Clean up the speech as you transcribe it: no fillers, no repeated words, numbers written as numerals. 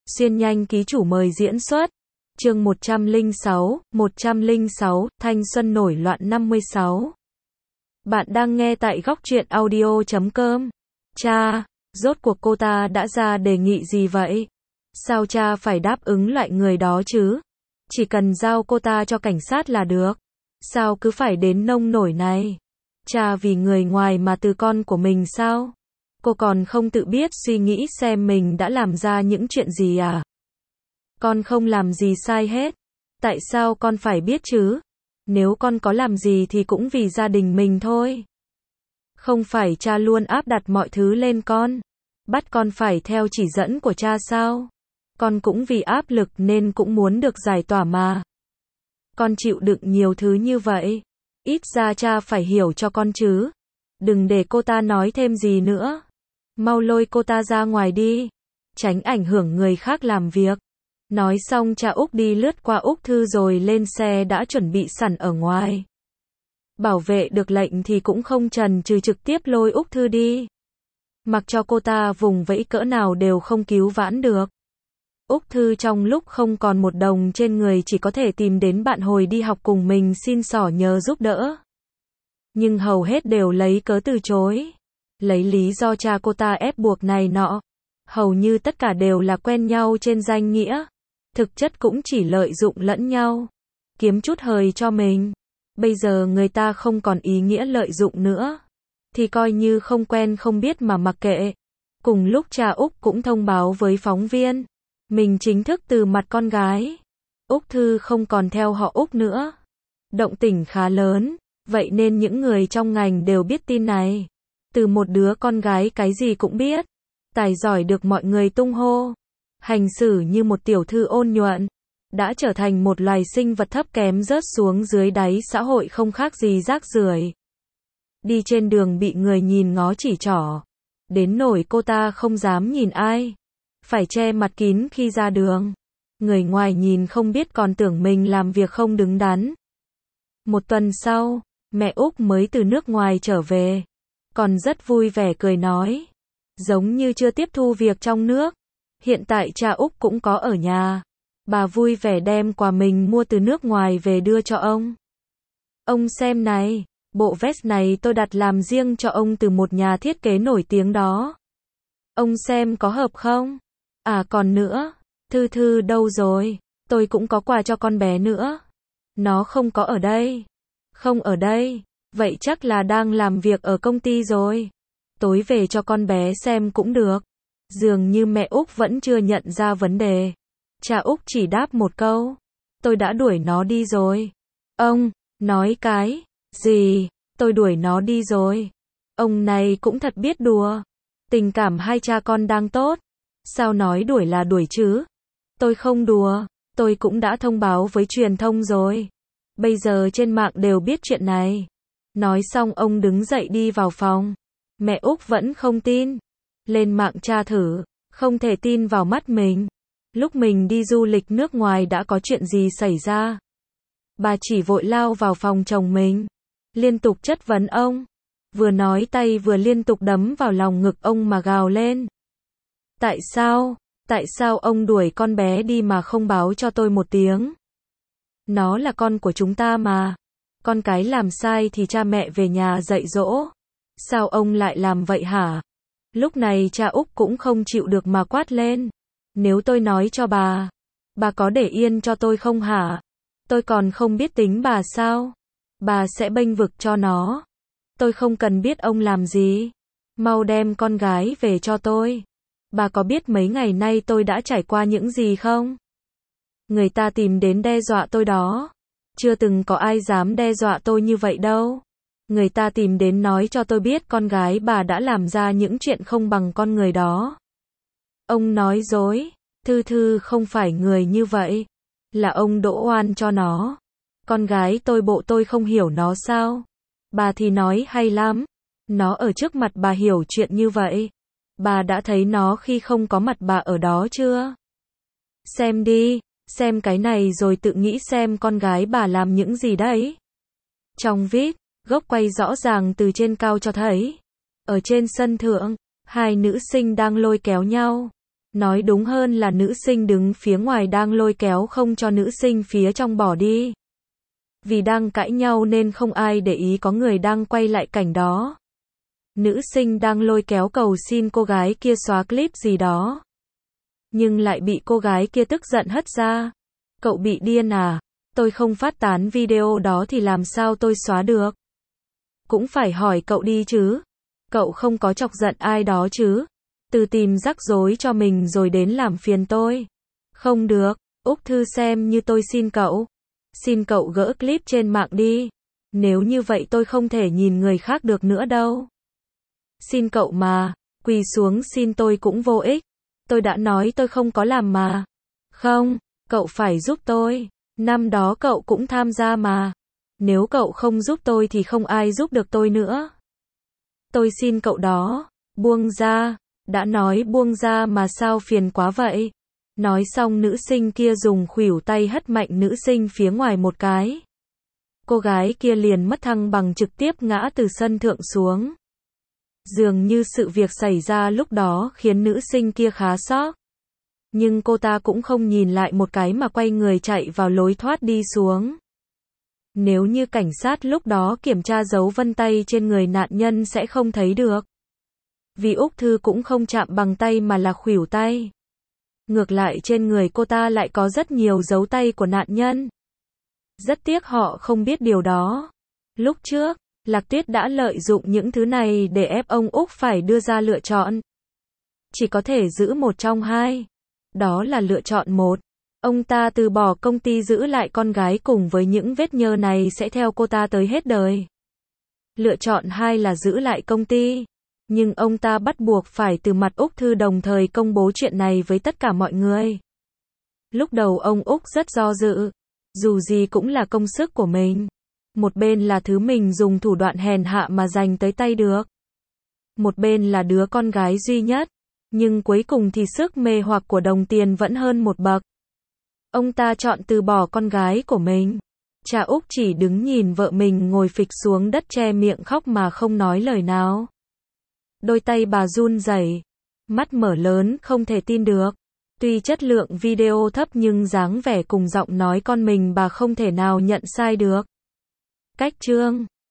Xuyên nhanh ký chủ mời diễn xuất. Chương 106, thanh xuân nổi loạn 56. Bạn đang nghe tại góc truyện audio.com. Cha, rốt cuộc cô ta đã ra đề nghị gì vậy? Sao cha phải đáp ứng loại người đó chứ? Chỉ cần giao cô ta cho cảnh sát là được. Sao cứ phải đến nông nổi này? Cha vì người ngoài mà từ con của mình sao? Cô còn không tự biết suy nghĩ xem mình đã làm ra những chuyện gì à? Con không làm gì sai hết. Tại sao con phải biết chứ? Nếu con có làm gì thì cũng vì gia đình mình thôi. Không phải cha luôn áp đặt mọi thứ lên con. Bắt con phải theo chỉ dẫn của cha sao? Con cũng vì áp lực nên cũng muốn được giải tỏa mà. Con chịu đựng nhiều thứ như vậy. Ít ra cha phải hiểu cho con chứ. Đừng để cô ta nói thêm gì nữa. Mau lôi cô ta ra ngoài đi. Tránh ảnh hưởng người khác làm việc. Nói xong cha Úc đi lướt qua Úc Thư rồi lên xe đã chuẩn bị sẵn ở ngoài. Bảo vệ được lệnh thì cũng không chần chừ trực tiếp lôi Úc Thư đi. Mặc cho cô ta vùng vẫy cỡ nào đều không cứu vãn được. Úc Thư trong lúc không còn một đồng trên người chỉ có thể tìm đến bạn hồi đi học cùng mình xin xỏ nhờ giúp đỡ. Nhưng hầu hết đều lấy cớ từ chối. Lấy lý do cha cô ta ép buộc này nọ. Hầu như tất cả đều là quen nhau trên danh nghĩa. Thực chất cũng chỉ lợi dụng lẫn nhau. Kiếm chút hời cho mình. Bây giờ người ta không còn ý nghĩa lợi dụng nữa. Thì coi như không quen không biết mà mặc kệ. Cùng lúc cha Úc cũng thông báo với phóng viên. Mình chính thức từ mặt con gái. Úc Thư không còn theo họ Úc nữa. Động tĩnh khá lớn. Vậy nên những người trong ngành đều biết tin này. Từ một đứa con gái cái gì cũng biết. Tài giỏi được mọi người tung hô. Hành xử như một tiểu thư ôn nhuận. Đã trở thành một loài sinh vật thấp kém rớt xuống dưới đáy xã hội không khác gì rác rưởi. Đi trên đường bị người nhìn ngó chỉ trỏ. Đến nỗi cô ta không dám nhìn ai. Phải che mặt kín khi ra đường. Người ngoài nhìn không biết còn tưởng mình làm việc không đứng đắn. Một tuần sau, mẹ Úc mới từ nước ngoài trở về. Còn rất vui vẻ cười nói. Giống như chưa tiếp thu việc trong nước. Hiện tại cha Úc cũng có ở nhà. Bà vui vẻ đem quà mình mua từ nước ngoài về đưa cho ông. Ông xem này, bộ vest này tôi đặt làm riêng cho ông từ một nhà thiết kế nổi tiếng đó. Ông xem có hợp không? À còn nữa, Thư Thư đâu rồi? Tôi cũng có quà cho con bé nữa. Nó không có ở đây. Không ở đây, vậy chắc là đang làm việc ở công ty rồi. Tối về cho con bé xem cũng được. Dường như mẹ Úc vẫn chưa nhận ra vấn đề. Cha Úc chỉ đáp một câu. Tôi đã đuổi nó đi rồi. Ông, nói cái gì? Tôi đuổi nó đi rồi. Ông này cũng thật biết đùa. Tình cảm hai cha con đang tốt. Sao nói đuổi là đuổi chứ? Tôi không đùa. Tôi cũng đã thông báo với truyền thông rồi. Bây giờ trên mạng đều biết chuyện này. Nói xong ông đứng dậy đi vào phòng. Mẹ Úc vẫn không tin. Lên mạng tra thử. Không thể tin vào mắt mình. Lúc mình đi du lịch nước ngoài đã có chuyện gì xảy ra. Bà chỉ vội lao vào phòng chồng mình. Liên tục chất vấn ông. Vừa nói tay vừa liên tục đấm vào lòng ngực ông mà gào lên. Tại sao? Tại sao ông đuổi con bé đi mà không báo cho tôi một tiếng? Nó là con của chúng ta mà. Con cái làm sai thì cha mẹ về nhà dạy dỗ. Sao ông lại làm vậy hả? Lúc này cha Úc cũng không chịu được mà quát lên. Nếu tôi nói cho bà có để yên cho tôi không hả? Tôi còn không biết tính bà sao? Bà sẽ bênh vực cho nó. Tôi không cần biết ông làm gì. Mau đem con gái về cho tôi. Bà có biết mấy ngày nay tôi đã trải qua những gì không? Người ta tìm đến đe dọa tôi đó. Chưa từng có ai dám đe dọa tôi như vậy đâu. Người ta tìm đến nói cho tôi biết con gái bà đã làm ra những chuyện không bằng con người đó. Ông nói dối. Thư Thư không phải người như vậy. Là ông đổ oan cho nó. Con gái tôi bộ tôi không hiểu nó sao? Bà thì nói hay lắm. Nó ở trước mặt bà hiểu chuyện như vậy. Bà đã thấy nó khi không có mặt bà ở đó chưa? Xem đi, xem cái này rồi tự nghĩ xem con gái bà làm những gì đấy. Trong viết, góc quay rõ ràng từ trên cao cho thấy. Ở trên sân thượng, hai nữ sinh đang lôi kéo nhau. Nói đúng hơn là nữ sinh đứng phía ngoài đang lôi kéo không cho nữ sinh phía trong bỏ đi. Vì đang cãi nhau nên không ai để ý có người đang quay lại cảnh đó. Nữ sinh đang lôi kéo cầu xin cô gái kia xóa clip gì đó. Nhưng lại bị cô gái kia tức giận hất ra. Cậu bị điên à? Tôi không phát tán video đó thì làm sao tôi xóa được? Cũng phải hỏi cậu đi chứ. Cậu không có chọc giận ai đó chứ? Từ tìm rắc rối cho mình rồi đến làm phiền tôi. Không được, Úc Thư xem như tôi xin cậu. Xin cậu gỡ clip trên mạng đi. Nếu như vậy tôi không thể nhìn người khác được nữa đâu. Xin cậu mà, quỳ xuống xin tôi cũng vô ích. Tôi đã nói tôi không có làm mà. Không, cậu phải giúp tôi. Năm đó cậu cũng tham gia mà. Nếu cậu không giúp tôi thì không ai giúp được tôi nữa. Tôi xin cậu đó, buông ra. Đã nói buông ra mà sao phiền quá vậy. Nói xong nữ sinh kia dùng khuỷu tay hất mạnh nữ sinh phía ngoài một cái. Cô gái kia liền mất thăng bằng trực tiếp ngã từ sân thượng xuống. Dường như sự việc xảy ra lúc đó khiến nữ sinh kia khá sốc. Nhưng cô ta cũng không nhìn lại một cái mà quay người chạy vào lối thoát đi xuống. Nếu như cảnh sát lúc đó kiểm tra dấu vân tay trên người nạn nhân sẽ không thấy được. Vì Úc Thư cũng không chạm bằng tay mà là khuỷu tay. Ngược lại trên người cô ta lại có rất nhiều dấu tay của nạn nhân. Rất tiếc họ không biết điều đó. Lúc trước, Lạc Tuyết đã lợi dụng những thứ này để ép ông Úc phải đưa ra lựa chọn. Chỉ có thể giữ một trong hai. Đó là lựa chọn một. Ông ta từ bỏ công ty giữ lại con gái cùng với những vết nhơ này sẽ theo cô ta tới hết đời. Lựa chọn hai là giữ lại công ty. Nhưng ông ta bắt buộc phải từ mặt Úc Thư đồng thời công bố chuyện này với tất cả mọi người. Lúc đầu ông Úc rất do dự. Dù gì cũng là công sức của mình. Một bên là thứ mình dùng thủ đoạn hèn hạ mà giành tới tay được. Một bên là đứa con gái duy nhất. Nhưng cuối cùng thì sức mê hoặc của đồng tiền vẫn hơn một bậc. Ông ta chọn từ bỏ con gái của mình. Cha Úc chỉ đứng nhìn vợ mình ngồi phịch xuống đất che miệng khóc mà không nói lời nào. Đôi tay bà run rẩy, mắt mở lớn không thể tin được. Tuy chất lượng video thấp nhưng dáng vẻ cùng giọng nói con mình bà không thể nào nhận sai được. Cách chương